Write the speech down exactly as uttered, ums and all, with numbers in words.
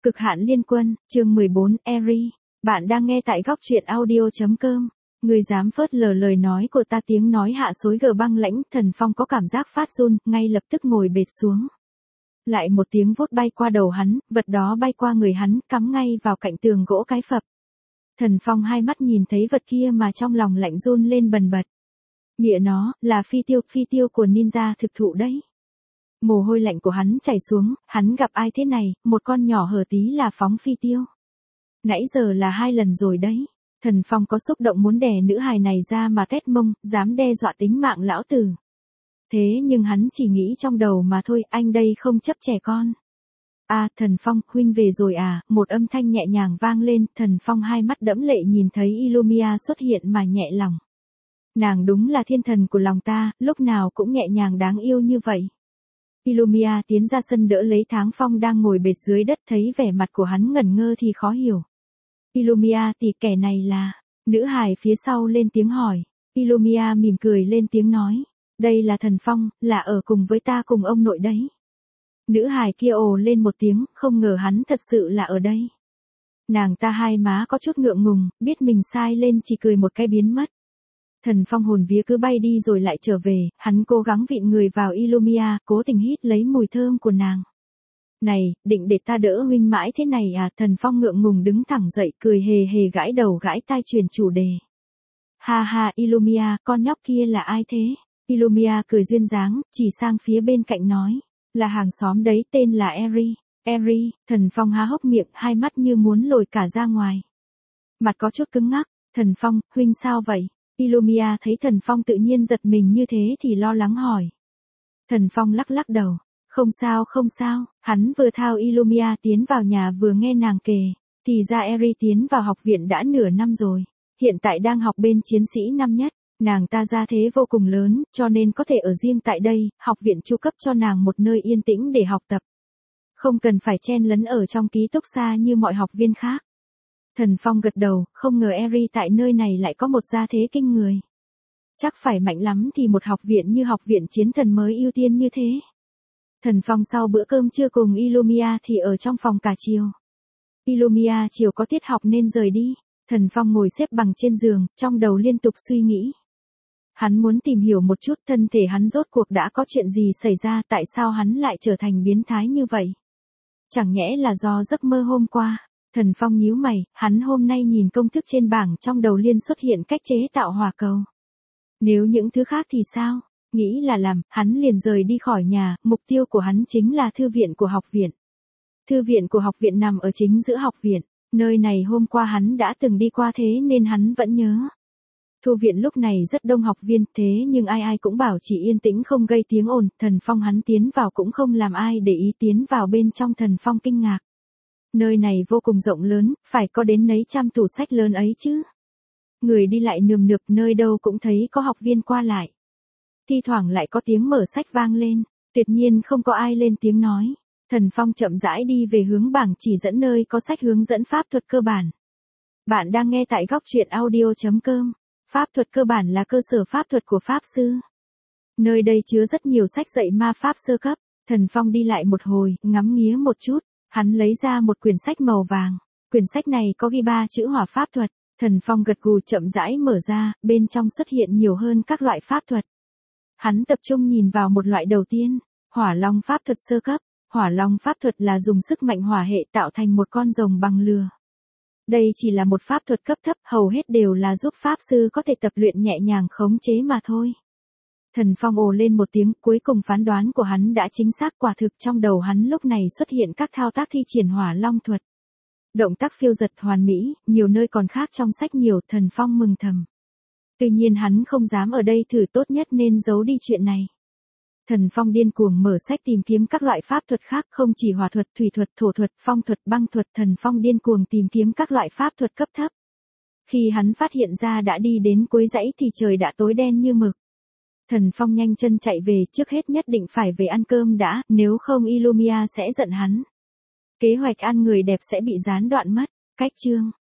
Cực hạn liên quân, chương mười bốn, Eri. Bạn đang nghe tại góc truyện audio.com. Người dám phớt lờ lời nói của ta, tiếng nói hạ xối gờ băng lãnh, Thần Phong có cảm giác phát run, ngay lập tức ngồi bệt xuống. Lại một tiếng vút bay qua đầu hắn, vật đó bay qua người hắn, cắm ngay vào cạnh tường gỗ cái phập. Thần Phong hai mắt nhìn thấy vật kia mà trong lòng lạnh run lên bần bật. Nghĩa nó, là phi tiêu, phi tiêu của ninja thực thụ đấy. Mồ hôi lạnh của hắn chảy xuống, hắn gặp ai thế này, một con nhỏ hở tí là phóng phi tiêu. Nãy giờ là hai lần rồi đấy. Thần Phong có xúc động muốn đè nữ hài này ra mà tét mông, dám đe dọa tính mạng lão tử. Thế nhưng hắn chỉ nghĩ trong đầu mà thôi, anh đây không chấp trẻ con. À, Thần Phong, huynh về rồi à, một âm thanh nhẹ nhàng vang lên, Thần Phong hai mắt đẫm lệ nhìn thấy Illumia xuất hiện mà nhẹ lòng. Nàng đúng là thiên thần của lòng ta, lúc nào cũng nhẹ nhàng đáng yêu như vậy. Illumia tiến ra sân đỡ lấy Tháng Phong đang ngồi bệt dưới đất, thấy vẻ mặt của hắn ngẩn ngơ thì khó hiểu. Illumia thì kẻ này là... Nữ hài phía sau lên tiếng hỏi. Illumia mỉm cười lên tiếng nói. Đây là Thần Phong, là ở cùng với ta cùng ông nội đấy. Nữ hài kia ồ lên một tiếng, không ngờ hắn thật sự là ở đây. Nàng ta hai má có chút ngượng ngùng, biết mình sai lên chỉ cười một cái biến mất. Thần Phong hồn vía cứ bay đi rồi lại trở về, hắn cố gắng vịn người vào Illumia, cố tình hít lấy mùi thơm của nàng. Này, định để ta đỡ huynh mãi thế này à? Thần Phong ngượng ngùng đứng thẳng dậy, cười hề hề gãi đầu gãi tai truyền chủ đề. Ha ha, Illumia, con nhóc kia là ai thế? Illumia cười duyên dáng, chỉ sang phía bên cạnh nói. Là hàng xóm đấy, tên là Eri. Eri, Thần Phong há hốc miệng, hai mắt như muốn lồi cả ra ngoài. Mặt có chút cứng ngắc. Thần Phong, huynh sao vậy? Illumia thấy Thần Phong tự nhiên giật mình như thế thì lo lắng hỏi. Thần Phong lắc lắc đầu. Không sao không sao, hắn vừa thao Illumia tiến vào nhà vừa nghe nàng kể. Thì ra Eri tiến vào học viện đã nửa năm rồi. Hiện tại đang học bên chiến sĩ năm nhất. Nàng ta gia thế vô cùng lớn, cho nên có thể ở riêng tại đây, học viện chu cấp cho nàng một nơi yên tĩnh để học tập. Không cần phải chen lấn ở trong ký túc xá như mọi học viên khác. Thần Phong gật đầu, không ngờ Eri tại nơi này lại có một gia thế kinh người. Chắc phải mạnh lắm thì một học viện như học viện chiến thần mới ưu tiên như thế. Thần Phong sau bữa cơm trưa cùng Illumia thì ở trong phòng cả chiều. Illumia chiều có tiết học nên rời đi. Thần Phong ngồi xếp bằng trên giường, trong đầu liên tục suy nghĩ. Hắn muốn tìm hiểu một chút thân thể hắn rốt cuộc đã có chuyện gì xảy ra, tại sao hắn lại trở thành biến thái như vậy. Chẳng nhẽ là do giấc mơ hôm qua. Thần Phong nhíu mày, hắn hôm nay nhìn công thức trên bảng trong đầu liên xuất hiện cách chế tạo hỏa cầu. Nếu những thứ khác thì sao? Nghĩ là làm, hắn liền rời đi khỏi nhà, mục tiêu của hắn chính là thư viện của học viện. Thư viện của học viện nằm ở chính giữa học viện, nơi này hôm qua hắn đã từng đi qua thế nên hắn vẫn nhớ. Thư viện lúc này rất đông học viên, thế nhưng ai ai cũng bảo chỉ yên tĩnh không gây tiếng ồn, Thần Phong hắn tiến vào cũng không làm ai để ý tiến vào bên trong. Thần Phong kinh ngạc. Nơi này vô cùng rộng lớn, phải có đến mấy trăm tủ sách lớn ấy chứ. Người đi lại nườm nượp, nơi đâu cũng thấy có học viên qua lại. Thi thoảng lại có tiếng mở sách vang lên, tuyệt nhiên không có ai lên tiếng nói. Thần Phong chậm rãi đi về hướng bảng chỉ dẫn nơi có sách hướng dẫn pháp thuật cơ bản. Bạn đang nghe tại góc truyện audio.com. Pháp thuật cơ bản là cơ sở pháp thuật của pháp sư. Nơi đây chứa rất nhiều sách dạy ma pháp sơ cấp. Thần Phong đi lại một hồi, ngắm nghía một chút. Hắn lấy ra một quyển sách màu vàng. Quyển sách này có ghi ba chữ hỏa pháp thuật. Thần Phong gật gù chậm rãi mở ra, bên trong xuất hiện nhiều hơn các loại pháp thuật. Hắn tập trung nhìn vào một loại đầu tiên, hỏa long pháp thuật sơ cấp. Hỏa long pháp thuật là dùng sức mạnh hỏa hệ tạo thành một con rồng bằng lửa. Đây chỉ là một pháp thuật cấp thấp, hầu hết đều là giúp pháp sư có thể tập luyện nhẹ nhàng khống chế mà thôi. Thần Phong ồ lên một tiếng, cuối cùng phán đoán của hắn đã chính xác, quả thực trong đầu hắn lúc này xuất hiện các thao tác thi triển hỏa long thuật. Động tác phiêu giật hoàn mỹ, nhiều nơi còn khác trong sách nhiều, Thần Phong mừng thầm. Tuy nhiên hắn không dám ở đây thử, tốt nhất nên giấu đi chuyện này. Thần Phong điên cuồng mở sách tìm kiếm các loại pháp thuật khác, không chỉ hỏa thuật, thủy thuật, thổ thuật, phong thuật, băng thuật, Thần Phong điên cuồng tìm kiếm các loại pháp thuật cấp thấp. Khi hắn phát hiện ra đã đi đến cuối dãy thì trời đã tối đen như mực. Thần Phong nhanh chân chạy về, trước hết nhất định phải về ăn cơm đã, nếu không Illumia sẽ giận hắn. Kế hoạch ăn người đẹp sẽ bị gián đoạn mất. Cách chương